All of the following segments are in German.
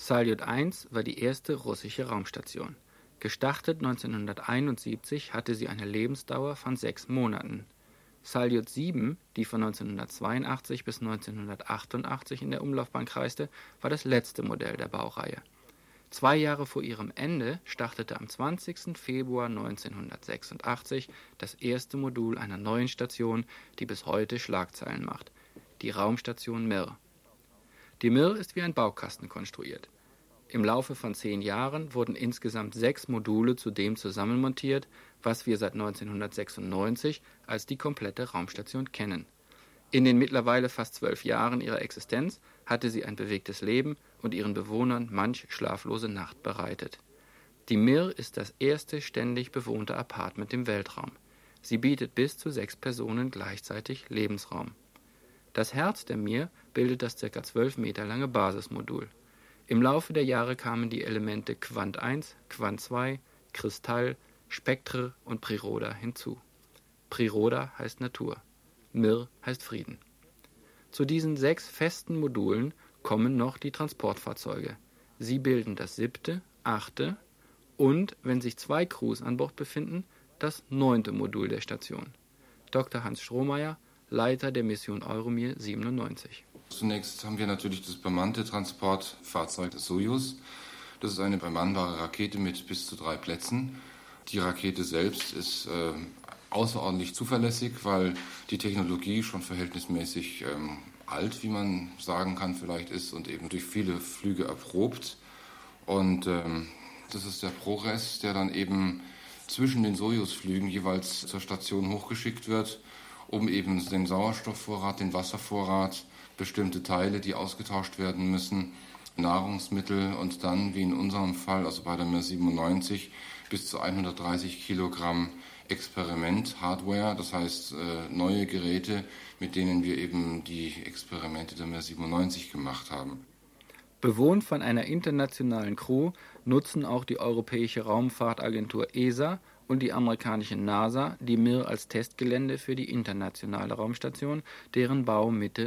Saljut 1 war die erste russische Raumstation. Gestartet 1971 hatte sie eine Lebensdauer von 6 Monaten. Saljut 7, die von 1982 bis 1988 in der Umlaufbahn kreiste, war das letzte Modell der Baureihe. 2 Jahre vor ihrem Ende startete am 20. Februar 1986 das erste Modul einer neuen Station, die bis heute Schlagzeilen macht, die Raumstation Mir. Die Mir ist wie ein Baukasten konstruiert. Im Laufe von 10 Jahren wurden insgesamt 6 Module zu dem zusammenmontiert, was wir seit 1996 als die komplette Raumstation kennen. In den mittlerweile fast 12 Jahren ihrer Existenz hatte sie ein bewegtes Leben und ihren Bewohnern manch schlaflose Nacht bereitet. Die Mir ist das erste ständig bewohnte Apartment im Weltraum. Sie bietet bis zu 6 Personen gleichzeitig Lebensraum. Das Herz der Mir bildet das ca. 12 Meter lange Basismodul. Im Laufe der Jahre kamen die Elemente Quant 1, Quant 2, Kristall, Spektre und Priroda hinzu. Priroda heißt Natur, Mir heißt Frieden. Zu diesen 6 festen Modulen kommen noch die Transportfahrzeuge. Sie bilden das 7., 8. und, wenn sich 2 Crews an Bord befinden, das 9. Modul der Station. Dr. Hans Strohmeier, Leiter der Mission Euromir 97. Zunächst haben wir natürlich das bemannte Transportfahrzeug Sojus. Das ist eine bemannbare Rakete mit bis zu 3 Plätzen. Die Rakete selbst ist außerordentlich zuverlässig, weil die Technologie schon verhältnismäßig alt, wie man sagen kann, vielleicht ist und eben durch viele Flüge erprobt. Und das ist der ProRes, der dann eben zwischen den Sojus-Flügen jeweils zur Station hochgeschickt wird, um eben den Sauerstoffvorrat, den Wasservorrat, bestimmte Teile, die ausgetauscht werden müssen, Nahrungsmittel und dann, wie in unserem Fall, also bei der Mir 97, bis zu 130 Kilogramm Experiment-Hardware, das heißt neue Geräte, mit denen wir eben die Experimente der Mir 97 gemacht haben. Bewohnt von einer internationalen Crew nutzen auch die Europäische Raumfahrtagentur ESA und die amerikanische NASA die Mir als Testgelände für die internationale Raumstation, deren Bau Mitte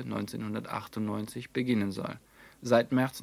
1998 beginnen soll. Seit März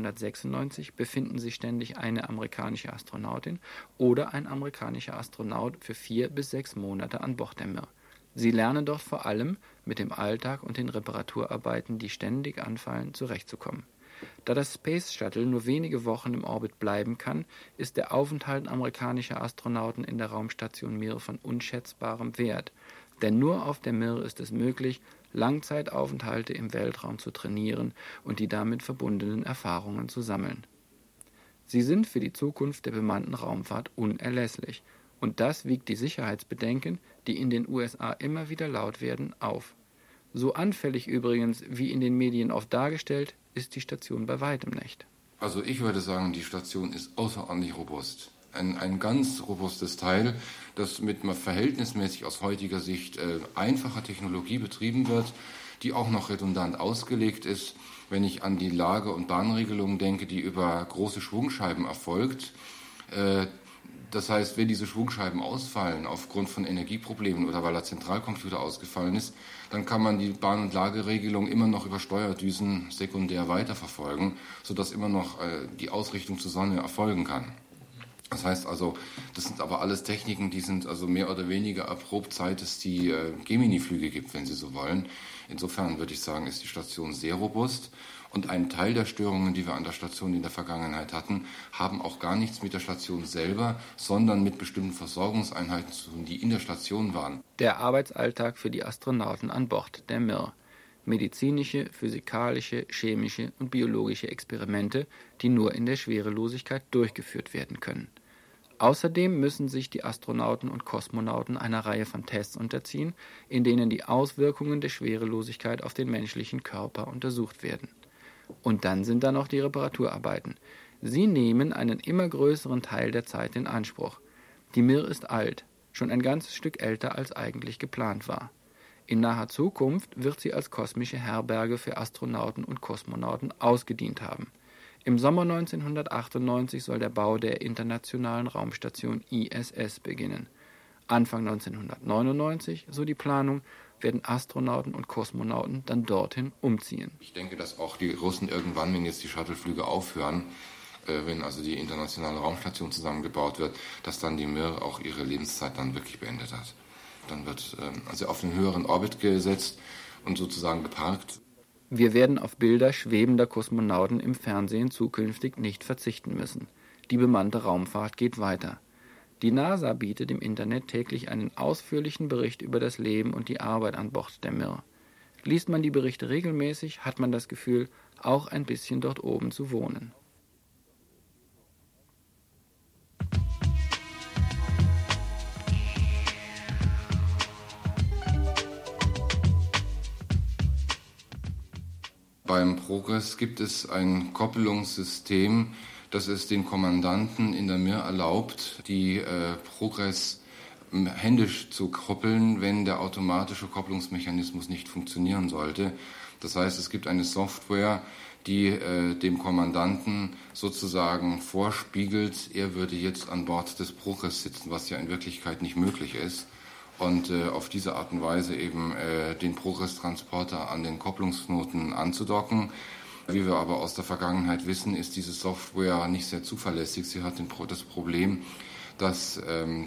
1996 befinden sich ständig eine amerikanische Astronautin oder ein amerikanischer Astronaut für 4 bis 6 Monate an Bord der Mir. Sie lernen dort vor allem, mit dem Alltag und den Reparaturarbeiten, die ständig anfallen, zurechtzukommen. Da das Space Shuttle nur wenige Wochen im Orbit bleiben kann, ist der Aufenthalt amerikanischer Astronauten in der Raumstation Mir von unschätzbarem Wert. Denn nur auf der Mir ist es möglich, Langzeitaufenthalte im Weltraum zu trainieren und die damit verbundenen Erfahrungen zu sammeln. Sie sind für die Zukunft der bemannten Raumfahrt unerlässlich. Und das wiegt die Sicherheitsbedenken, die in den USA immer wieder laut werden, auf. So anfällig übrigens, wie in den Medien oft dargestellt, ist die Station bei weitem nicht. Also ich würde sagen, die Station ist außerordentlich robust. Ein ganz robustes Teil, das mit verhältnismäßig aus heutiger Sicht einfacher Technologie betrieben wird, die auch noch redundant ausgelegt ist. Wenn ich an die Lage- und Bahnregelung denke, die über große Schwungscheiben erfolgt, das heißt, wenn diese Schwungscheiben ausfallen aufgrund von Energieproblemen oder weil der Zentralcomputer ausgefallen ist, dann kann man die Bahn- und Lageregelung immer noch über Steuerdüsen sekundär weiterverfolgen, sodass immer noch die Ausrichtung zur Sonne erfolgen kann. Das heißt also, das sind aber alles Techniken, die sind also mehr oder weniger erprobt, seit es die Gemini-Flüge gibt, wenn Sie so wollen. Insofern würde ich sagen, ist die Station sehr robust. Und ein Teil der Störungen, die wir an der Station in der Vergangenheit hatten, haben auch gar nichts mit der Station selber, sondern mit bestimmten Versorgungseinheiten zu tun, die in der Station waren. Der Arbeitsalltag für die Astronauten an Bord der Mir. Medizinische, physikalische, chemische und biologische Experimente, die nur in der Schwerelosigkeit durchgeführt werden können. Außerdem müssen sich die Astronauten und Kosmonauten einer Reihe von Tests unterziehen, in denen die Auswirkungen der Schwerelosigkeit auf den menschlichen Körper untersucht werden. Und dann sind da noch die Reparaturarbeiten. Sie nehmen einen immer größeren Teil der Zeit in Anspruch. Die Mir ist alt, schon ein ganzes Stück älter als eigentlich geplant war. In naher Zukunft wird sie als kosmische Herberge für Astronauten und Kosmonauten ausgedient haben. Im Sommer 1998 soll der Bau der internationalen Raumstation ISS beginnen. Anfang 1999, so die Planung, werden Astronauten und Kosmonauten dann dorthin umziehen. Ich denke, dass auch die Russen irgendwann, wenn jetzt die Shuttleflüge aufhören, wenn also die internationale Raumstation zusammengebaut wird, dass dann die Mir auch ihre Lebenszeit dann wirklich beendet hat. Dann wird also auf einen höheren Orbit gesetzt und sozusagen geparkt. Wir werden auf Bilder schwebender Kosmonauten im Fernsehen zukünftig nicht verzichten müssen. Die bemannte Raumfahrt geht weiter. Die NASA bietet im Internet täglich einen ausführlichen Bericht über das Leben und die Arbeit an Bord der Mir. Liest man die Berichte regelmäßig, hat man das Gefühl, auch ein bisschen dort oben zu wohnen. Beim Progress gibt es ein Koppelungssystem, das es den Kommandanten in der Mir erlaubt, die Progress händisch zu koppeln, wenn der automatische Kopplungsmechanismus nicht funktionieren sollte. Das heißt, es gibt eine Software, die dem Kommandanten sozusagen vorspiegelt, er würde jetzt an Bord des Progress sitzen, was ja in Wirklichkeit nicht möglich ist. Und auf diese Art und Weise eben den Progress-Transporter an den Kopplungsknoten anzudocken. Wie wir aber aus der Vergangenheit wissen, ist diese Software nicht sehr zuverlässig. Sie hat das Problem, dass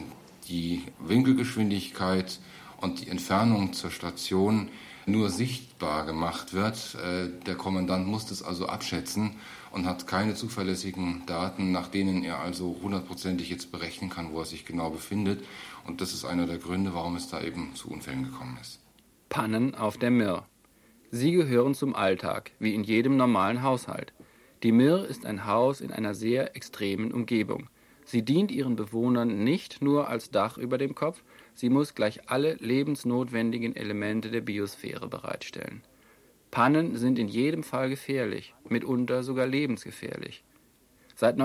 die Winkelgeschwindigkeit und die Entfernung zur Station nur sichtbar gemacht wird. Der Kommandant muss das also abschätzen und hat keine zuverlässigen Daten, nach denen er also hundertprozentig jetzt berechnen kann, wo er sich genau befindet. Und das ist einer der Gründe, warum es da eben zu Unfällen gekommen ist. Pannen auf der Mir. Sie gehören zum Alltag, wie in jedem normalen Haushalt. Die Mir ist ein Haus in einer sehr extremen Umgebung. Sie dient ihren Bewohnern nicht nur als Dach über dem Kopf, sie muss gleich alle lebensnotwendigen Elemente der Biosphäre bereitstellen. Pannen sind in jedem Fall gefährlich, mitunter sogar lebensgefährlich. Seit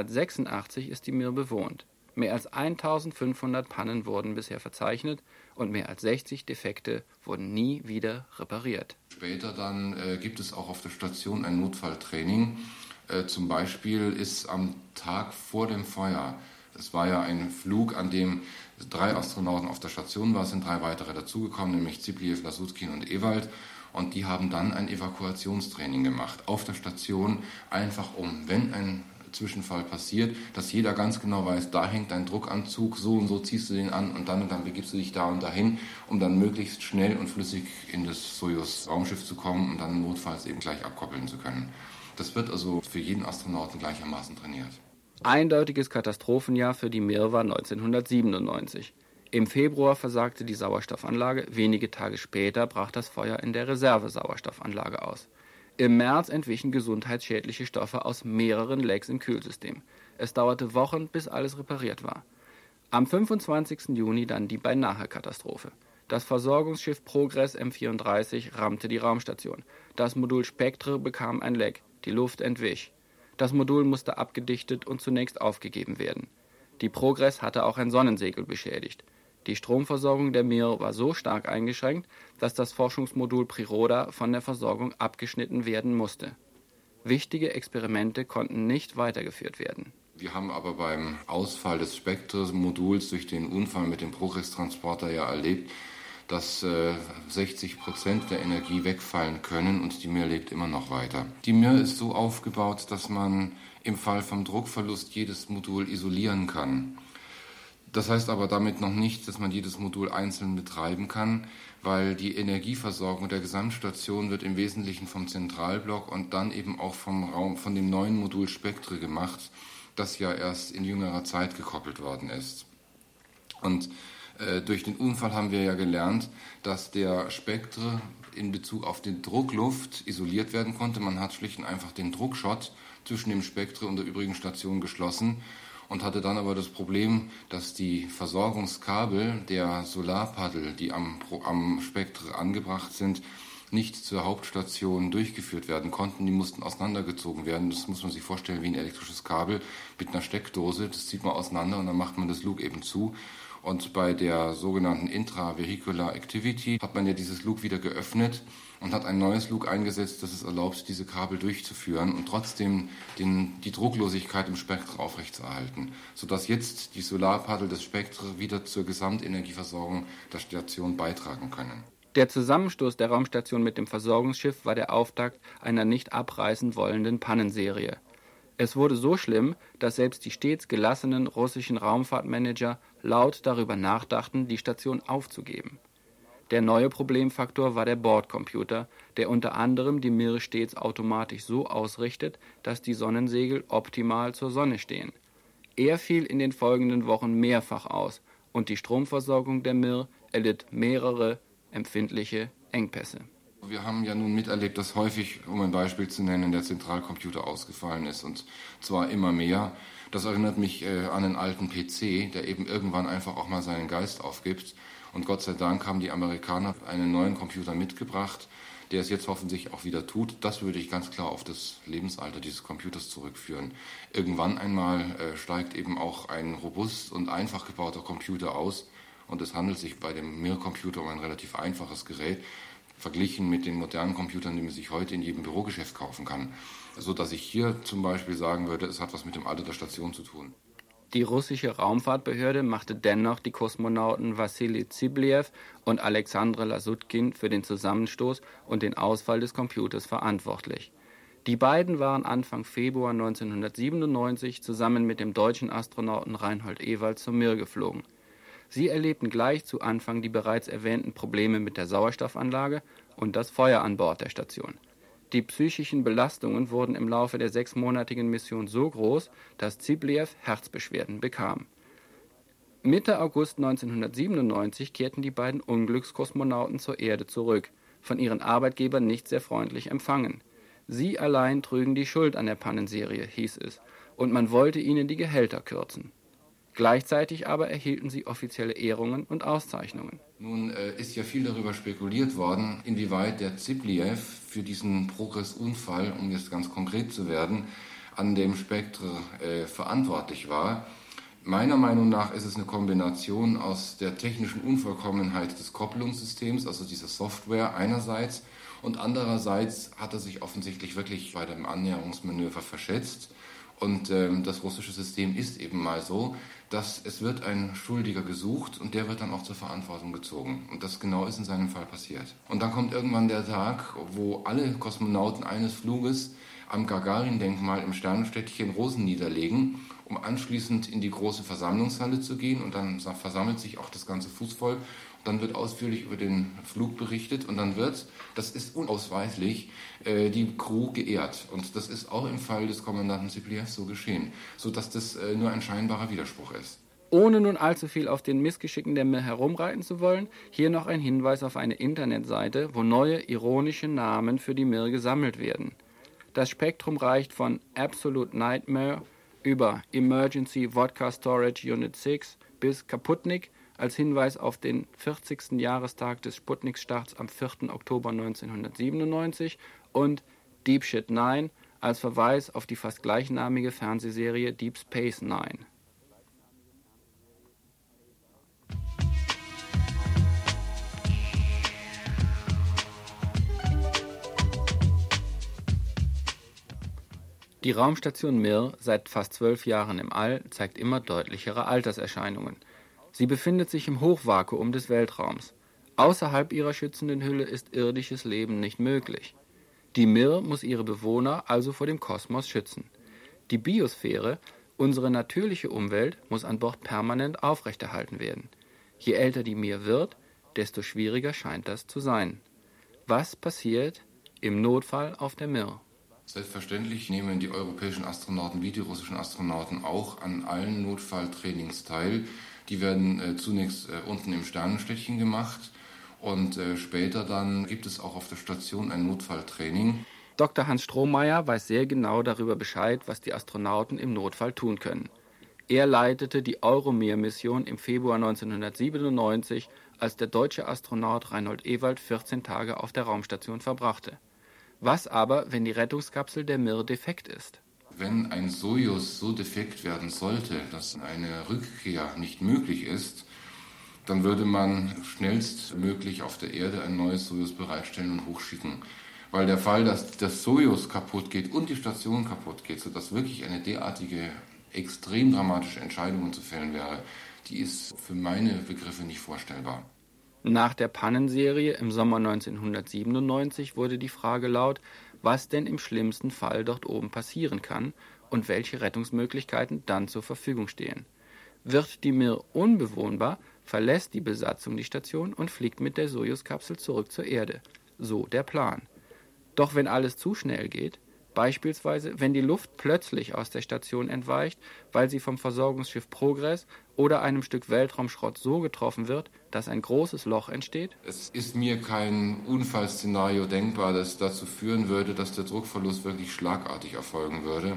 1986 ist die Mir bewohnt. Mehr als 1500 Pannen wurden bisher verzeichnet und mehr als 60 Defekte wurden nie wieder repariert. Später dann gibt es auch auf der Station ein Notfalltraining. Zum Beispiel ist am Tag vor dem Feuer, es war ja ein Flug, an dem 3 Astronauten auf der Station waren, sind 3 weitere dazugekommen, nämlich Zipliev, Lasutkin und Ewald. Und die haben dann ein Evakuationstraining gemacht auf der Station, einfach wenn ein Zwischenfall passiert, dass jeder ganz genau weiß, da hängt ein Druckanzug, so und so ziehst du den an und dann begibst du dich da und dahin, um dann möglichst schnell und flüssig in das Sojus-Raumschiff zu kommen und dann notfalls eben gleich abkoppeln zu können. Das wird also für jeden Astronauten gleichermaßen trainiert. Eindeutiges Katastrophenjahr für die Mir war 1997. Im Februar versagte die Sauerstoffanlage, wenige Tage später brach das Feuer in der Reservesauerstoffanlage aus. Im März entwichen gesundheitsschädliche Stoffe aus mehreren Lecks im Kühlsystem. Es dauerte Wochen, bis alles repariert war. Am 25. Juni dann die Beinahe-Katastrophe. Das Versorgungsschiff Progress M34 rammte die Raumstation. Das Modul Spectre bekam ein Leck. Die Luft entwich. Das Modul musste abgedichtet und zunächst aufgegeben werden. Die Progress hatte auch ein Sonnensegel beschädigt. Die Stromversorgung der Mir war so stark eingeschränkt, dass das Forschungsmodul Priroda von der Versorgung abgeschnitten werden musste. Wichtige Experimente konnten nicht weitergeführt werden. Wir haben aber beim Ausfall des Spectre-Moduls durch den Unfall mit dem Progress-Transporter ja erlebt, dass 60% der Energie wegfallen können und die Mir lebt immer noch weiter. Die Mir ist so aufgebaut, dass man im Fall vom Druckverlust jedes Modul isolieren kann. Das heißt aber damit noch nicht, dass man jedes Modul einzeln betreiben kann, weil die Energieversorgung der Gesamtstation wird im Wesentlichen vom Zentralblock und dann eben auch von dem neuen Modul Spectre gemacht, das ja erst in jüngerer Zeit gekoppelt worden ist. Und durch den Unfall haben wir ja gelernt, dass der Spectre in Bezug auf die Druckluft isoliert werden konnte. Man hat schlicht und einfach den Druckschott zwischen dem Spectre und der übrigen Station geschlossen und hatte dann aber das Problem, dass die Versorgungskabel der Solarpaddel, die am Spectre angebracht sind, nicht zur Hauptstation durchgeführt werden konnten. Die mussten auseinandergezogen werden. Das muss man sich vorstellen wie ein elektrisches Kabel mit einer Steckdose. Das zieht man auseinander und dann macht man das Loop eben zu. Und bei der sogenannten Intravehicular Activity hat man ja dieses Loop wieder geöffnet und hat ein neues Loop eingesetzt, das es erlaubt, diese Kabel durchzuführen und trotzdem die Drucklosigkeit im Spektrum aufrechtzuerhalten, sodass jetzt die Solarpaddel des Spektrum wieder zur Gesamtenergieversorgung der Station beitragen können. Der Zusammenstoß der Raumstation mit dem Versorgungsschiff war der Auftakt einer nicht abreißen wollenden Pannenserie. Es wurde so schlimm, dass selbst die stets gelassenen russischen Raumfahrtmanager laut darüber nachdachten, die Station aufzugeben. Der neue Problemfaktor war der Bordcomputer, der unter anderem die Mir stets automatisch so ausrichtet, dass die Sonnensegel optimal zur Sonne stehen. Er fiel in den folgenden Wochen mehrfach aus und die Stromversorgung der Mir erlitt mehrere empfindliche Engpässe. Wir haben ja nun miterlebt, dass häufig, um ein Beispiel zu nennen, der Zentralcomputer ausgefallen ist und zwar immer mehr. Das erinnert mich an einen alten PC, der eben irgendwann einfach auch mal seinen Geist aufgibt. Und Gott sei Dank haben die Amerikaner einen neuen Computer mitgebracht, der es jetzt hoffentlich auch wieder tut. Das würde ich ganz klar auf das Lebensalter dieses Computers zurückführen. Irgendwann einmal steigt eben auch ein robust und einfach gebauter Computer aus. Und es handelt sich bei dem Mir-Computer um ein relativ einfaches Gerät, verglichen mit den modernen Computern, die man sich heute in jedem Bürogeschäft kaufen kann. So dass ich hier zum Beispiel sagen würde, es hat was mit dem Alter der Station zu tun. Die russische Raumfahrtbehörde machte dennoch die Kosmonauten Wassili Zibljew und Alexandre Lasutkin für den Zusammenstoß und den Ausfall des Computers verantwortlich. Die beiden waren Anfang Februar 1997 zusammen mit dem deutschen Astronauten Reinhold Ewald zum Mir geflogen. Sie erlebten gleich zu Anfang die bereits erwähnten Probleme mit der Sauerstoffanlage und das Feuer an Bord der Station. Die psychischen Belastungen wurden im Laufe der 6-monatigen Mission so groß, dass Zibljew Herzbeschwerden bekam. Mitte August 1997 kehrten die beiden Unglückskosmonauten zur Erde zurück, von ihren Arbeitgebern nicht sehr freundlich empfangen. Sie allein trügen die Schuld an der Pannenserie, hieß es, und man wollte ihnen die Gehälter kürzen. Gleichzeitig aber erhielten sie offizielle Ehrungen und Auszeichnungen. Nun ist ja viel darüber spekuliert worden, inwieweit der Zibljew für diesen Progress-Unfall, um jetzt ganz konkret zu werden, an dem Spektre verantwortlich war. Meiner Meinung nach ist es eine Kombination aus der technischen Unvollkommenheit des Kopplungssystems, also dieser Software einerseits, und andererseits hat er sich offensichtlich wirklich bei dem Annäherungsmanöver verschätzt. Und das russische System ist eben mal so, dass es wird ein Schuldiger gesucht und der wird dann auch zur Verantwortung gezogen. Und das genau ist in seinem Fall passiert. Und dann kommt irgendwann der Tag, wo alle Kosmonauten eines Fluges am Gagarin-Denkmal im Sternenstädtchen Rosen niederlegen, um anschließend in die große Versammlungshalle zu gehen. Und dann versammelt sich auch das ganze Fußvolk. Dann wird ausführlich über den Flug berichtet und dann wird, das ist unausweichlich, die Crew geehrt. Und das ist auch im Fall des Kommandanten Zibljew so geschehen, sodass das nur ein scheinbarer Widerspruch ist. Ohne nun allzu viel auf den Missgeschicken der Mir herumreiten zu wollen, hier noch ein Hinweis auf eine Internetseite, wo neue ironische Namen für die Mir gesammelt werden. Das Spektrum reicht von Absolute Nightmare über Emergency Vodka Storage Unit 6 bis Kaputnik, als Hinweis auf den 40. Jahrestag des Sputnik-Starts am 4. Oktober 1997 und Deep Shit Nine als Verweis auf die fast gleichnamige Fernsehserie Deep Space Nine. Die Raumstation Mir, seit fast 12 Jahren im All, zeigt immer deutlichere Alterserscheinungen. Sie befindet sich im Hochvakuum des Weltraums. Außerhalb ihrer schützenden Hülle ist irdisches Leben nicht möglich. Die Mir muss ihre Bewohner also vor dem Kosmos schützen. Die Biosphäre, unsere natürliche Umwelt, muss an Bord permanent aufrechterhalten werden. Je älter die Mir wird, desto schwieriger scheint das zu sein. Was passiert im Notfall auf der Mir? Selbstverständlich nehmen die europäischen Astronauten wie die russischen Astronauten auch an allen Notfalltrainings teil. Die werden zunächst unten im Sternenstädtchen gemacht und später dann gibt es auch auf der Station ein Notfalltraining. Dr. Hans Strohmeier weiß sehr genau darüber Bescheid, was die Astronauten im Notfall tun können. Er leitete die Euromir-Mission im Februar 1997, als der deutsche Astronaut Reinhold Ewald 14 Tage auf der Raumstation verbrachte. Was aber, wenn die Rettungskapsel der Mir defekt ist? Wenn ein Sojus so defekt werden sollte, dass eine Rückkehr nicht möglich ist, dann würde man schnellstmöglich auf der Erde ein neues Sojus bereitstellen und hochschicken. Weil der Fall, dass das Sojus kaputt geht und die Station kaputt geht, sodass wirklich eine derartige, extrem dramatische Entscheidung zu fällen wäre, die ist für meine Begriffe nicht vorstellbar. Nach der Pannenserie im Sommer 1997 wurde die Frage laut, was denn im schlimmsten Fall dort oben passieren kann und welche Rettungsmöglichkeiten dann zur Verfügung stehen. Wird die Mir unbewohnbar, verlässt die Besatzung die Station und fliegt mit der Sojus-Kapsel zurück zur Erde. So der Plan. Doch wenn alles zu schnell geht, beispielsweise wenn die Luft plötzlich aus der Station entweicht, weil sie vom Versorgungsschiff Progress oder einem Stück Weltraumschrott so getroffen wird, dass ein großes Loch entsteht? Es ist mir kein Unfallszenario denkbar, das dazu führen würde, dass der Druckverlust wirklich schlagartig erfolgen würde.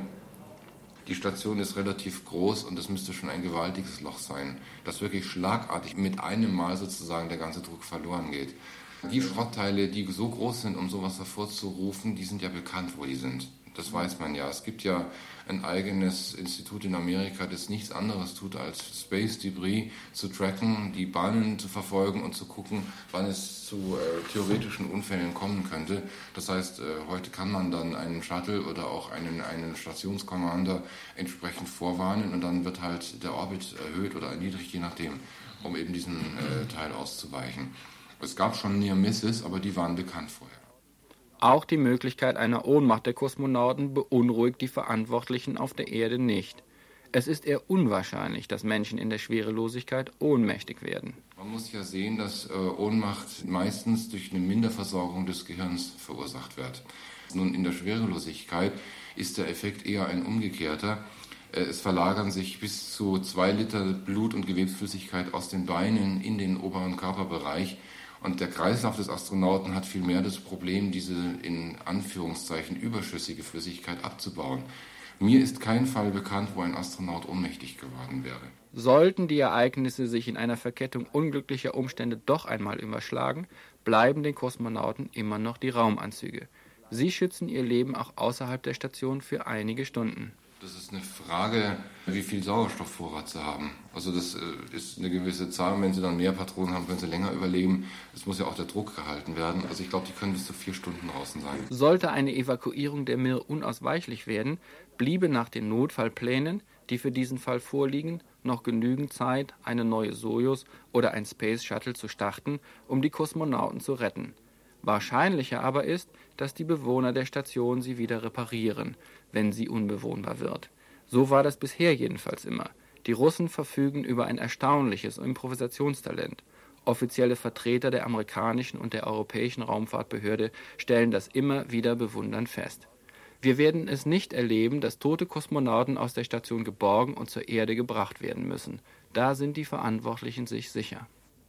Die Station ist relativ groß und es müsste schon ein gewaltiges Loch sein, dass wirklich schlagartig mit einem Mal sozusagen der ganze Druck verloren geht. Die Schrottteile, die so groß sind, um sowas hervorzurufen, die sind ja bekannt, wo die sind. Das weiß man ja. Es gibt ja ein eigenes Institut in Amerika, das nichts anderes tut, als Space Debris zu tracken, die Bahnen zu verfolgen und zu gucken, wann es zu theoretischen Unfällen kommen könnte. Das heißt, heute kann man dann einen Shuttle oder auch einen Stationscommander entsprechend vorwarnen und dann wird halt der Orbit erhöht oder erniedrigt, je nachdem, um eben diesen Teil auszuweichen. Es gab schon Near Misses, aber die waren bekannt vorher. Auch die Möglichkeit einer Ohnmacht der Kosmonauten beunruhigt die Verantwortlichen auf der Erde nicht. Es ist eher unwahrscheinlich, dass Menschen in der Schwerelosigkeit ohnmächtig werden. Man muss ja sehen, dass Ohnmacht meistens durch eine Minderversorgung des Gehirns verursacht wird. Nun, in der Schwerelosigkeit ist der Effekt eher ein umgekehrter. Es verlagern sich bis zu 2 Liter Blut- und Gewebsflüssigkeit aus den Beinen in den oberen Körperbereich. Und der Kreislauf des Astronauten hat vielmehr das Problem, diese in Anführungszeichen überschüssige Flüssigkeit abzubauen. Mir ist kein Fall bekannt, wo ein Astronaut ohnmächtig geworden wäre. Sollten die Ereignisse sich in einer Verkettung unglücklicher Umstände doch einmal überschlagen, bleiben den Kosmonauten immer noch die Raumanzüge. Sie schützen ihr Leben auch außerhalb der Station für einige Stunden. Das ist eine Frage, wie viel Sauerstoffvorrat sie haben. Also das ist eine gewisse Zahl. Wenn sie dann mehr Patronen haben, können sie länger überleben. Es muss ja auch der Druck gehalten werden. Also ich glaube, die können bis zu 4 Stunden draußen sein. Sollte eine Evakuierung der Mir unausweichlich werden, bliebe nach den Notfallplänen, die für diesen Fall vorliegen, noch genügend Zeit, eine neue Sojus oder ein Space Shuttle zu starten, um die Kosmonauten zu retten. Wahrscheinlicher aber ist, dass die Bewohner der Station sie wieder reparieren, wenn sie unbewohnbar wird. So war das bisher jedenfalls immer. Die Russen verfügen über ein erstaunliches Improvisationstalent. Offizielle Vertreter der amerikanischen und der europäischen Raumfahrtbehörde stellen das immer wieder bewundernd fest. Wir werden es nicht erleben, dass tote Kosmonauten aus der Station geborgen und zur Erde gebracht werden müssen. Da sind die Verantwortlichen sich sicher.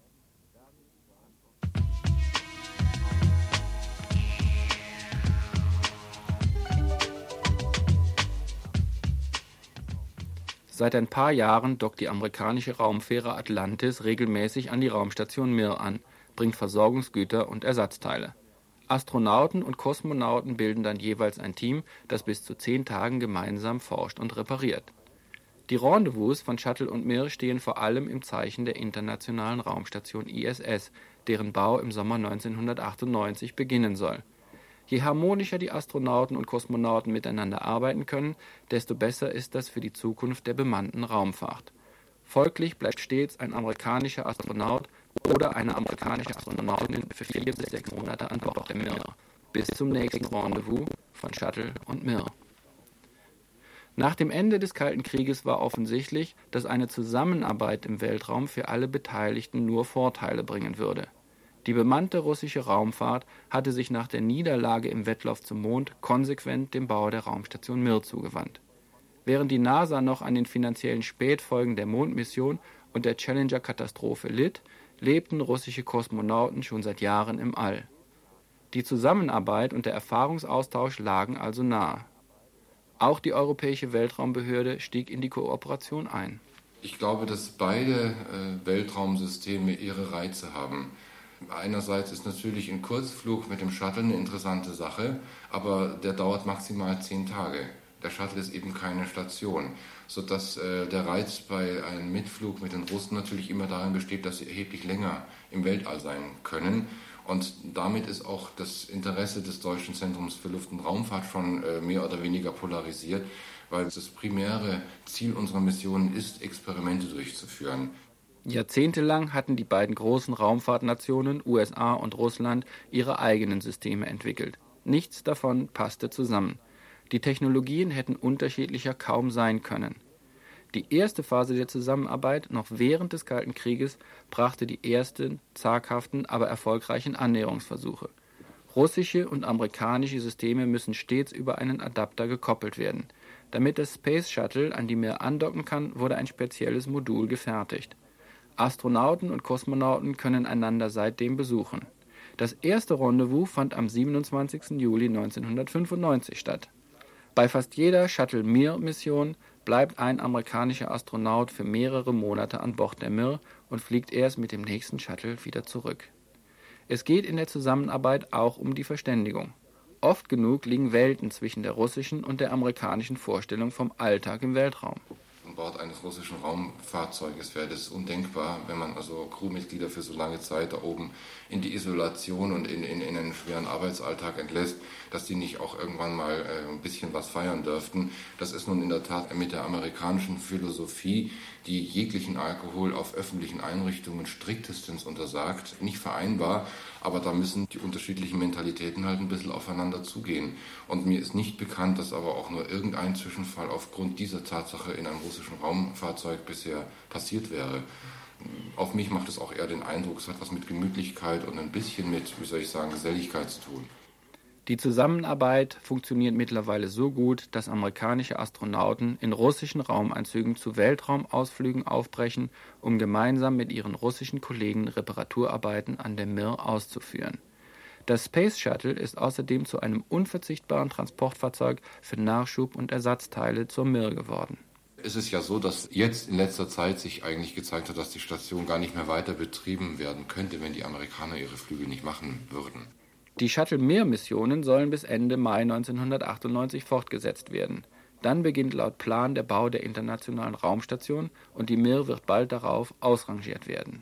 Seit ein paar Jahren dockt die amerikanische Raumfähre Atlantis regelmäßig an die Raumstation Mir an, bringt Versorgungsgüter und Ersatzteile. Astronauten und Kosmonauten bilden dann jeweils ein Team, das bis zu 10 Tagen gemeinsam forscht und repariert. Die Rendezvous von Shuttle und Mir stehen vor allem im Zeichen der internationalen Raumstation ISS, deren Bau im Sommer 1998 beginnen soll. Je harmonischer die Astronauten und Kosmonauten miteinander arbeiten können, desto besser ist das für die Zukunft der bemannten Raumfahrt. Folglich bleibt stets ein amerikanischer Astronaut oder eine amerikanische Astronautin für 4 bis 6 Monate an Bord der Mir, bis zum nächsten Rendezvous von Shuttle und Mir. Nach dem Ende des Kalten Krieges war offensichtlich, dass eine Zusammenarbeit im Weltraum für alle Beteiligten nur Vorteile bringen würde. Die bemannte russische Raumfahrt hatte sich nach der Niederlage im Wettlauf zum Mond konsequent dem Bau der Raumstation Mir zugewandt. Während die NASA noch an den finanziellen Spätfolgen der Mondmission und der Challenger-Katastrophe litt, lebten russische Kosmonauten schon seit Jahren im All. Die Zusammenarbeit und der Erfahrungsaustausch lagen also nahe. Auch die Europäische Weltraumbehörde stieg in die Kooperation ein. Ich glaube, dass beide Weltraumsysteme ihre Reize haben. Einerseits ist natürlich ein Kurzflug mit dem Shuttle eine interessante Sache, aber der dauert maximal 10 Tage. Der Shuttle ist eben keine Station, sodass der Reiz bei einem Mitflug mit den Russen natürlich immer darin besteht, dass sie erheblich länger im Weltall sein können. Und damit ist auch das Interesse des Deutschen Zentrums für Luft- und Raumfahrt schon mehr oder weniger polarisiert, weil das primäre Ziel unserer Mission ist, Experimente durchzuführen. Jahrzehntelang hatten die beiden großen Raumfahrtnationen USA und Russland ihre eigenen Systeme entwickelt. Nichts davon passte zusammen. Die Technologien hätten unterschiedlicher kaum sein können. Die erste Phase der Zusammenarbeit, noch während des Kalten Krieges, brachte die ersten, zaghaften, aber erfolgreichen Annäherungsversuche. Russische und amerikanische Systeme müssen stets über einen Adapter gekoppelt werden. Damit das Space Shuttle an die Mir andocken kann, wurde ein spezielles Modul gefertigt. Astronauten und Kosmonauten können einander seitdem besuchen. Das erste Rendezvous fand am 27. Juli 1995 statt. Bei fast jeder Shuttle-Mir-Mission bleibt ein amerikanischer Astronaut für mehrere Monate an Bord der Mir und fliegt erst mit dem nächsten Shuttle wieder zurück. Es geht in der Zusammenarbeit auch um die Verständigung. Oft genug liegen Welten zwischen der russischen und der amerikanischen Vorstellung vom Alltag im Weltraum. An Bord eines russischen Raumfahrzeuges wäre das undenkbar, wenn man also Crewmitglieder für so lange Zeit da oben in die Isolation und in einen schweren Arbeitsalltag entlässt, dass die nicht auch irgendwann mal ein bisschen was feiern dürften. Das ist nun in der Tat mit der amerikanischen Philosophie, die jeglichen Alkohol auf öffentlichen Einrichtungen striktestens untersagt, nicht vereinbar. Aber da müssen die unterschiedlichen Mentalitäten halt ein bisschen aufeinander zugehen. Und mir ist nicht bekannt, dass aber auch nur irgendein Zwischenfall aufgrund dieser Tatsache in einem russischen Raumfahrzeug bisher passiert wäre. Auf mich macht es auch eher den Eindruck, es hat was mit Gemütlichkeit und ein bisschen mit, Geselligkeit zu tun. Die Zusammenarbeit funktioniert mittlerweile so gut, dass amerikanische Astronauten in russischen Raumanzügen zu Weltraumausflügen aufbrechen, um gemeinsam mit ihren russischen Kollegen Reparaturarbeiten an der Mir auszuführen. Das Space Shuttle ist außerdem zu einem unverzichtbaren Transportfahrzeug für Nachschub und Ersatzteile zur Mir geworden. Es ist ja so, dass jetzt in letzter Zeit sich eigentlich gezeigt hat, dass die Station gar nicht mehr weiter betrieben werden könnte, wenn die Amerikaner ihre Flüge nicht machen würden. Die Shuttle-Mir-Missionen sollen bis Ende Mai 1998 fortgesetzt werden. Dann beginnt laut Plan der Bau der Internationalen Raumstation und die Mir wird bald darauf ausrangiert werden.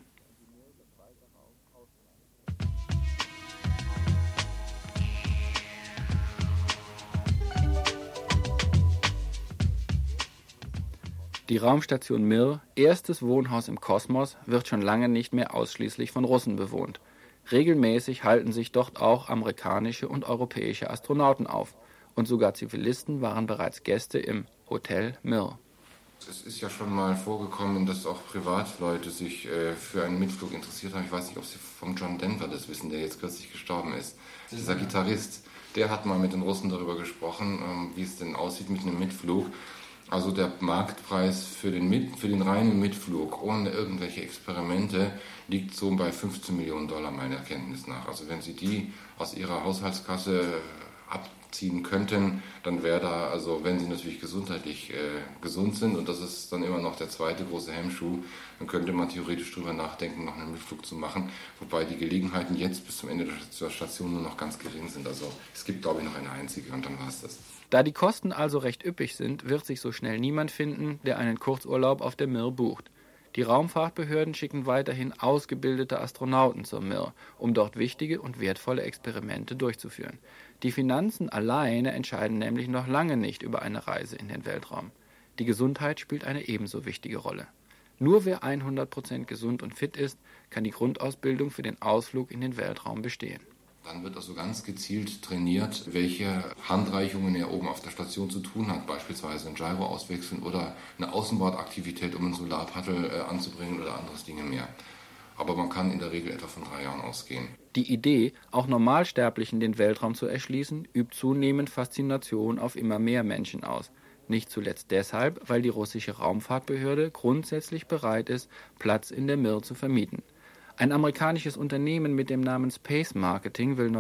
Die Raumstation Mir, erstes Wohnhaus im Kosmos, wird schon lange nicht mehr ausschließlich von Russen bewohnt. Regelmäßig halten sich dort auch amerikanische und europäische Astronauten auf. Und sogar Zivilisten waren bereits Gäste im Hotel Mir. Es ist ja schon mal vorgekommen, dass auch Privatleute sich für einen Mitflug interessiert haben. Ich weiß nicht, ob Sie von John Denver das wissen, der jetzt kürzlich gestorben ist. Dieser Gitarrist, der hat mal mit den Russen darüber gesprochen, wie es denn aussieht mit einem Mitflug. Also der Marktpreis für den reinen Mitflug ohne irgendwelche Experimente liegt so bei $15 Millionen meiner Kenntnis nach. Also wenn Sie die aus Ihrer Haushaltskasse abziehen könnten, dann wäre da, also wenn Sie natürlich gesundheitlich gesund sind, und das ist dann immer noch der zweite große Hemmschuh, dann könnte man theoretisch drüber nachdenken, noch einen Mitflug zu machen, wobei die Gelegenheiten jetzt bis zum Ende der Station nur noch ganz gering sind. Also es gibt, glaube ich, noch eine einzige und dann war es das. Da die Kosten also recht üppig sind, wird sich so schnell niemand finden, der einen Kurzurlaub auf der Mir bucht. Die Raumfahrtbehörden schicken weiterhin ausgebildete Astronauten zur Mir, um dort wichtige und wertvolle Experimente durchzuführen. Die Finanzen alleine entscheiden nämlich noch lange nicht über eine Reise in den Weltraum. Die Gesundheit spielt eine ebenso wichtige Rolle. Nur wer 100% gesund und fit ist, kann die Grundausbildung für den Ausflug in den Weltraum bestehen. Dann wird also ganz gezielt trainiert, welche Handreichungen er oben auf der Station zu tun hat, beispielsweise ein Gyro auswechseln oder eine Außenbordaktivität, um ein Solarpaddel anzubringen oder anderes Dinge mehr. Aber man kann in der Regel etwa von 3 Jahren ausgehen. Die Idee, auch Normalsterblichen den Weltraum zu erschließen, übt zunehmend Faszination auf immer mehr Menschen aus. Nicht zuletzt deshalb, weil die russische Raumfahrtbehörde grundsätzlich bereit ist, Platz in der Mir zu vermieten. Ein amerikanisches Unternehmen mit dem Namen Space Marketing will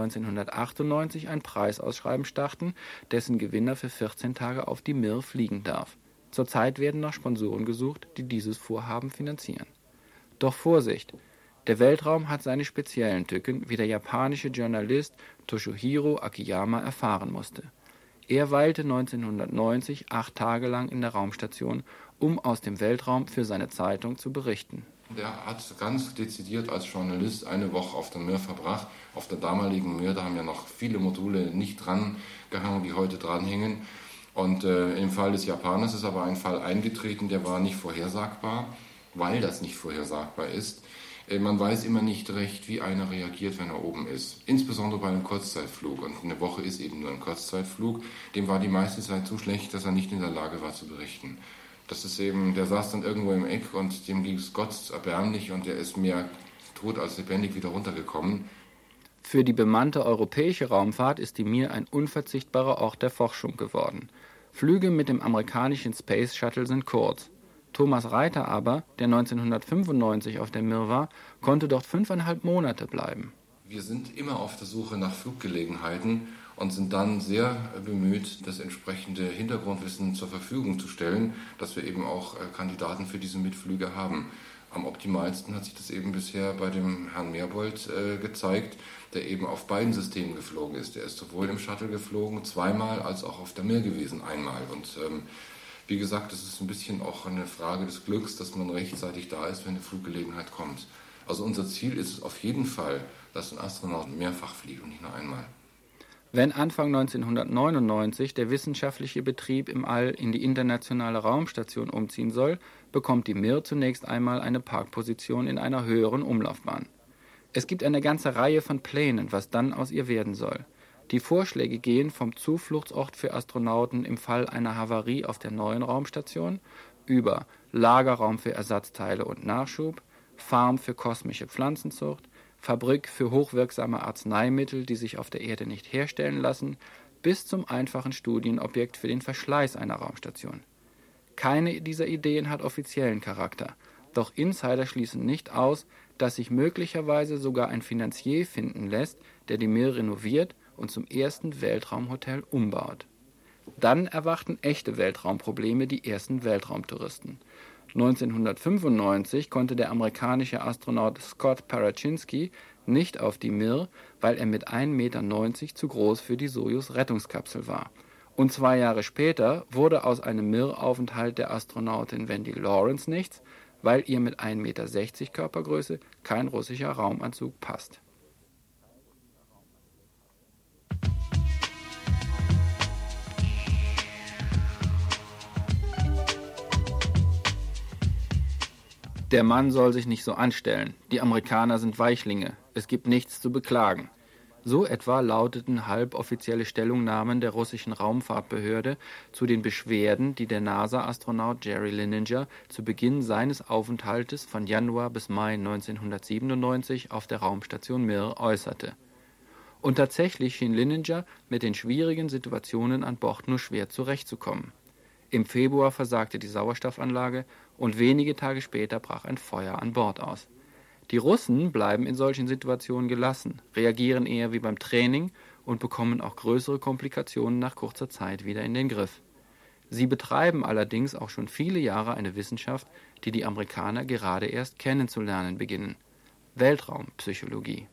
1998 ein Preisausschreiben starten, dessen Gewinner für 14 Tage auf die Mir fliegen darf. Zurzeit werden nach Sponsoren gesucht, die dieses Vorhaben finanzieren. Doch Vorsicht! Der Weltraum hat seine speziellen Tücken, wie der japanische Journalist Toshihiro Akiyama erfahren musste. Er weilte 1990 8 Tage lang in der Raumstation, um aus dem Weltraum für seine Zeitung zu berichten. Der hat ganz dezidiert als Journalist eine Woche auf der Mir verbracht. Auf der damaligen Mir, da haben ja noch viele Module nicht dran gehangen, die heute dranhängen. Und im Fall des Japaners ist aber ein Fall eingetreten, der war nicht vorhersagbar. weil das nicht vorhersagbar ist. Man weiß immer nicht recht, wie einer reagiert, wenn er oben ist. Insbesondere bei einem Kurzzeitflug. Und eine Woche ist eben nur ein Kurzzeitflug. Dem war die meiste Zeit so schlecht, dass er nicht in der Lage war zu berichten. Das ist eben, der saß dann irgendwo im Eck und dem ging es Gott erbärmlich und der ist mehr tot als lebendig wieder runtergekommen. Für die bemannte europäische Raumfahrt ist die Mir ein unverzichtbarer Ort der Forschung geworden. Flüge mit dem amerikanischen Space Shuttle sind kurz. Thomas Reiter aber, der 1995 auf der Mir war, konnte dort 5,5 Monate bleiben. Wir sind immer auf der Suche nach Fluggelegenheiten und sind dann sehr bemüht, das entsprechende Hintergrundwissen zur Verfügung zu stellen, dass wir eben auch Kandidaten für diese Mitflüge haben. Am optimalsten hat sich das eben bisher bei dem Herrn Merbold gezeigt, der eben auf beiden Systemen geflogen ist. Er ist sowohl im Shuttle geflogen, zweimal, als auch auf der Mir gewesen, einmal. Und wie gesagt, es ist ein bisschen auch eine Frage des Glücks, dass man rechtzeitig da ist, wenn eine Fluggelegenheit kommt. Also unser Ziel ist es auf jeden Fall, dass ein Astronaut mehrfach fliegt und nicht nur einmal. Wenn Anfang 1999 der wissenschaftliche Betrieb im All in die internationale Raumstation umziehen soll, bekommt die Mir zunächst einmal eine Parkposition in einer höheren Umlaufbahn. Es gibt eine ganze Reihe von Plänen, was dann aus ihr werden soll. Die Vorschläge gehen vom Zufluchtsort für Astronauten im Fall einer Havarie auf der neuen Raumstation über Lagerraum für Ersatzteile und Nachschub, Farm für kosmische Pflanzenzucht, Fabrik für hochwirksame Arzneimittel, die sich auf der Erde nicht herstellen lassen, bis zum einfachen Studienobjekt für den Verschleiß einer Raumstation. Keine dieser Ideen hat offiziellen Charakter, doch Insider schließen nicht aus, dass sich möglicherweise sogar ein Finanzier finden lässt, der die Mir renoviert und zum ersten Weltraumhotel umbaut. Dann erwachten echte Weltraumprobleme die ersten Weltraumtouristen. 1995 konnte der amerikanische Astronaut Scott Parachinsky nicht auf die Mir, weil er mit 1,90 Meter zu groß für die Sojus-Rettungskapsel war. Und 2 Jahre später wurde aus einem Mir-Aufenthalt der Astronautin Wendy Lawrence nichts, weil ihr mit 1,60 Meter Körpergröße kein russischer Raumanzug passt. Der Mann soll sich nicht so anstellen. Die Amerikaner sind Weichlinge. Es gibt nichts zu beklagen. So etwa lauteten halboffizielle Stellungnahmen der russischen Raumfahrtbehörde zu den Beschwerden, die der NASA-Astronaut Jerry Linenger zu Beginn seines Aufenthaltes von Januar bis Mai 1997 auf der Raumstation Mir äußerte. Und tatsächlich schien Linenger mit den schwierigen Situationen an Bord nur schwer zurechtzukommen. Im Februar versagte die Sauerstoffanlage und wenige Tage später brach ein Feuer an Bord aus. Die Russen bleiben in solchen Situationen gelassen, reagieren eher wie beim Training und bekommen auch größere Komplikationen nach kurzer Zeit wieder in den Griff. Sie betreiben allerdings auch schon viele Jahre eine Wissenschaft, die die Amerikaner gerade erst kennenzulernen beginnen: Weltraumpsychologie.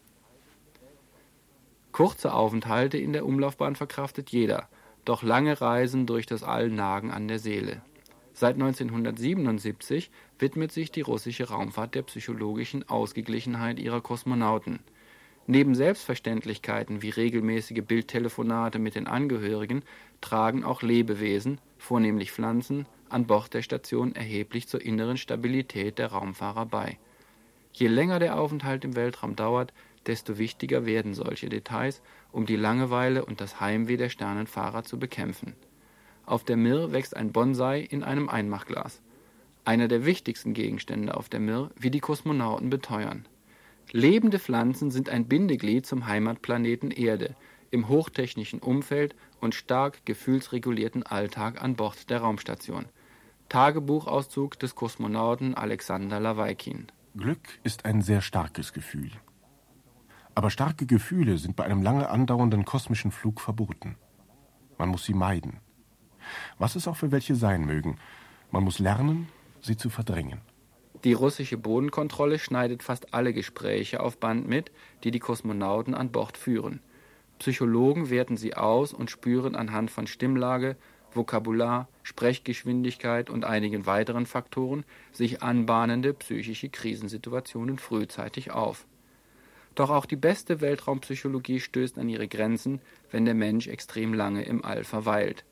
Kurze Aufenthalte in der Umlaufbahn verkraftet jeder, doch lange Reisen durch das All nagen an der Seele. Seit 1977 widmet sich die russische Raumfahrt der psychologischen Ausgeglichenheit ihrer Kosmonauten. Neben Selbstverständlichkeiten wie regelmäßige Bildtelefonate mit den Angehörigen tragen auch Lebewesen, vornehmlich Pflanzen, an Bord der Station erheblich zur inneren Stabilität der Raumfahrer bei. Je länger der Aufenthalt im Weltraum dauert, desto wichtiger werden solche Details, um die Langeweile und das Heimweh der Sternenfahrer zu bekämpfen. Auf der Mir wächst ein Bonsai in einem Einmachglas. Einer der wichtigsten Gegenstände auf der Mir, wie die Kosmonauten beteuern. Lebende Pflanzen sind ein Bindeglied zum Heimatplaneten Erde, im hochtechnischen Umfeld und stark gefühlsregulierten Alltag an Bord der Raumstation. Tagebuchauszug des Kosmonauten Alexander Lawaikin. Glück ist ein sehr starkes Gefühl. Aber starke Gefühle sind bei einem lange andauernden kosmischen Flug verboten. Man muss sie meiden. Was es auch für welche sein mögen, man muss lernen, sie zu verdrängen. Die russische Bodenkontrolle schneidet fast alle Gespräche auf Band mit, die die Kosmonauten an Bord führen. Psychologen werten sie aus und spüren anhand von Stimmlage, Vokabular, Sprechgeschwindigkeit und einigen weiteren Faktoren sich anbahnende psychische Krisensituationen frühzeitig auf. Doch auch die beste Weltraumpsychologie stößt an ihre Grenzen, wenn der Mensch extrem lange im All verweilt.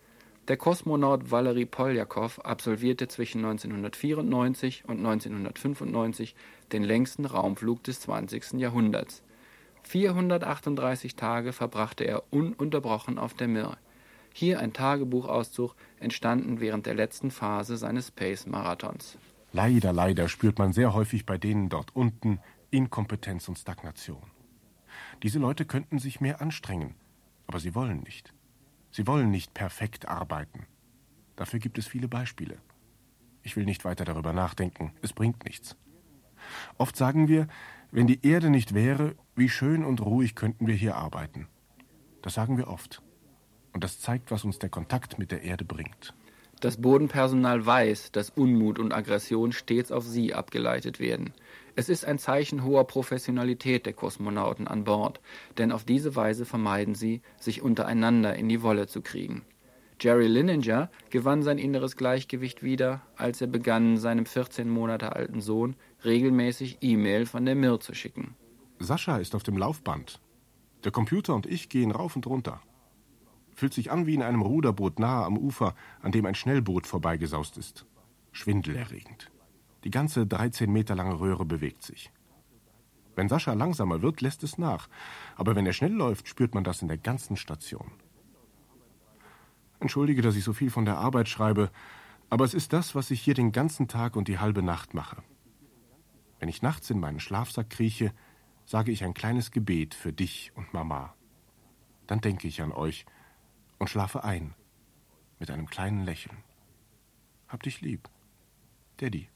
Der Kosmonaut Walery Poljakow absolvierte zwischen 1994 und 1995 den längsten Raumflug des 20. Jahrhunderts. 438 Tage verbrachte er ununterbrochen auf der Mir. Hier ein Tagebuchauszug, entstanden während der letzten Phase seines Space-Marathons. Leider spürt man sehr häufig bei denen dort unten Inkompetenz und Stagnation. Diese Leute könnten sich mehr anstrengen, aber sie wollen nicht. Sie wollen nicht perfekt arbeiten. Dafür gibt es viele Beispiele. Ich will nicht weiter darüber nachdenken, es bringt nichts. Oft sagen wir, wenn die Erde nicht wäre, wie schön und ruhig könnten wir hier arbeiten. Das sagen wir oft. Und das zeigt, was uns der Kontakt mit der Erde bringt. Das Bodenpersonal weiß, dass Unmut und Aggression stets auf sie abgeleitet werden. Es ist ein Zeichen hoher Professionalität der Kosmonauten an Bord, denn auf diese Weise vermeiden sie, sich untereinander in die Wolle zu kriegen. Jerry Linenger gewann sein inneres Gleichgewicht wieder, als er begann, seinem 14 Monate alten Sohn regelmäßig E-Mail von der Mir zu schicken. Sascha ist auf dem Laufband. Der Computer und ich gehen rauf und runter. Fühlt sich an wie in einem Ruderboot nahe am Ufer, an dem ein Schnellboot vorbeigesaust ist. Schwindelerregend. Die ganze 13 Meter lange Röhre bewegt sich. Wenn Sascha langsamer wird, lässt es nach. Aber wenn er schnell läuft, spürt man das in der ganzen Station. Entschuldige, dass ich so viel von der Arbeit schreibe, aber es ist das, was ich hier den ganzen Tag und die halbe Nacht mache. Wenn ich nachts in meinen Schlafsack krieche, sage ich ein kleines Gebet für dich und Mama. Dann denke ich an euch und schlafe ein, mit einem kleinen Lächeln. Hab dich lieb. Daddy.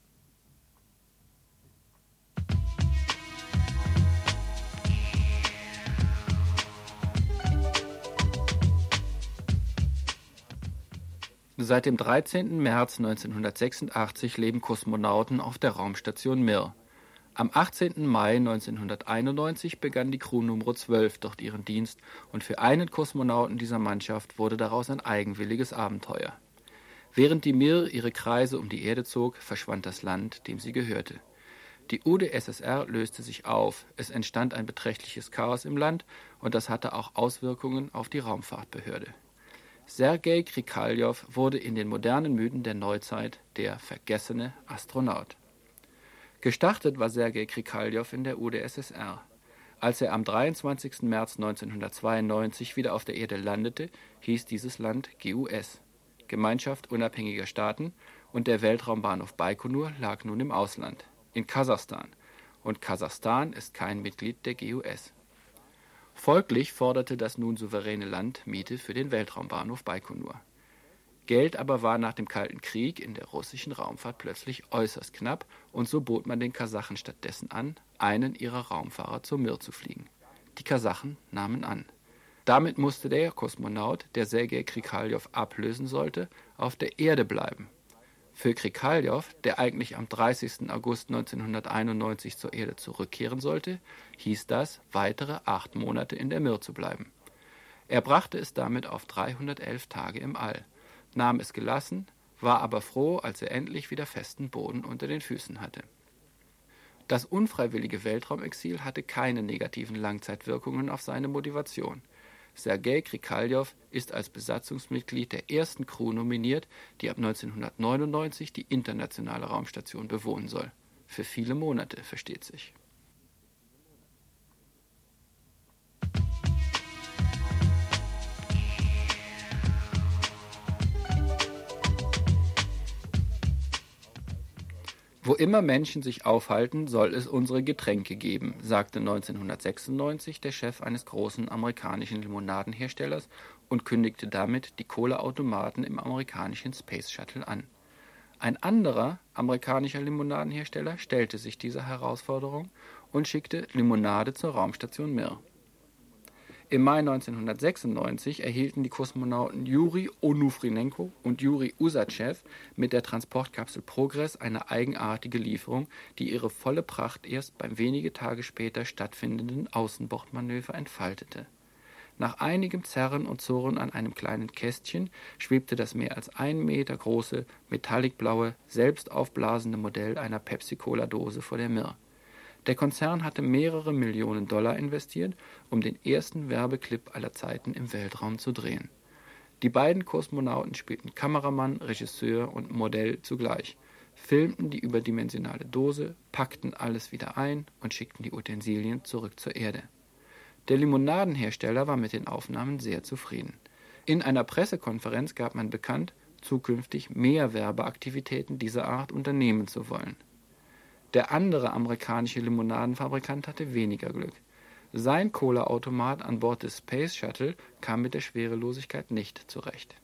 Seit dem 13. März 1986 leben Kosmonauten auf der Raumstation Mir. Am 18. Mai 1991 begann die Crew Nummer 12 dort ihren Dienst und für einen Kosmonauten dieser Mannschaft wurde daraus ein eigenwilliges Abenteuer. Während die Mir ihre Kreise um die Erde zog, verschwand das Land, dem sie gehörte. Die UdSSR löste sich auf, es entstand ein beträchtliches Chaos im Land und das hatte auch Auswirkungen auf die Raumfahrtbehörde. Sergei Krikaljow wurde in den modernen Mythen der Neuzeit der vergessene Astronaut. Gestartet war Sergei Krikaljow in der UdSSR. Als er am 23. März 1992 wieder auf der Erde landete, hieß dieses Land GUS, Gemeinschaft unabhängiger Staaten, und der Weltraumbahnhof Baikonur lag nun im Ausland, in Kasachstan. Und Kasachstan ist kein Mitglied der GUS. Folglich forderte das nun souveräne Land Miete für den Weltraumbahnhof Baikonur. Geld aber war nach dem Kalten Krieg in der russischen Raumfahrt plötzlich äußerst knapp und so bot man den Kasachen stattdessen an, einen ihrer Raumfahrer zur Mir zu fliegen. Die Kasachen nahmen an. Damit musste der Kosmonaut, der Sergei Krikaljow ablösen sollte, auf der Erde bleiben. Für Krikaljow, der eigentlich am 30. August 1991 zur Erde zurückkehren sollte, hieß das, weitere 8 Monate in der Mir zu bleiben. Er brachte es damit auf 311 Tage im All, nahm es gelassen, war aber froh, als er endlich wieder festen Boden unter den Füßen hatte. Das unfreiwillige Weltraumexil hatte keine negativen Langzeitwirkungen auf seine Motivation. Sergei Krikaljow ist als Besatzungsmitglied der ersten Crew nominiert, die ab 1999 die internationale Raumstation bewohnen soll. Für viele Monate, versteht sich. Wo immer Menschen sich aufhalten, soll es unsere Getränke geben, sagte 1996 der Chef eines großen amerikanischen Limonadenherstellers und kündigte damit die Kohleautomaten im amerikanischen Space Shuttle an. Ein anderer amerikanischer Limonadenhersteller stellte sich dieser Herausforderung und schickte Limonade zur Raumstation Mir. Im Mai 1996 erhielten die Kosmonauten Juri Onufrinenko und Juri Usachev mit der Transportkapsel Progress eine eigenartige Lieferung, die ihre volle Pracht erst beim wenige Tage später stattfindenden Außenbordmanöver entfaltete. Nach einigem Zerren und Zurren an einem kleinen Kästchen schwebte das mehr als 1 Meter große, metallicblaue, selbst aufblasende Modell einer Pepsi-Cola-Dose vor der Mir. Der Konzern hatte mehrere $Millionen investiert, um den ersten Werbeclip aller Zeiten im Weltraum zu drehen. Die beiden Kosmonauten spielten Kameramann, Regisseur und Modell zugleich, filmten die überdimensionale Dose, packten alles wieder ein und schickten die Utensilien zurück zur Erde. Der Limonadenhersteller war mit den Aufnahmen sehr zufrieden. In einer Pressekonferenz gab man bekannt, zukünftig mehr Werbeaktivitäten dieser Art unternehmen zu wollen. Der andere amerikanische Limonadenfabrikant hatte weniger Glück. Sein Cola-Automat an Bord des Space Shuttle kam mit der Schwerelosigkeit nicht zurecht.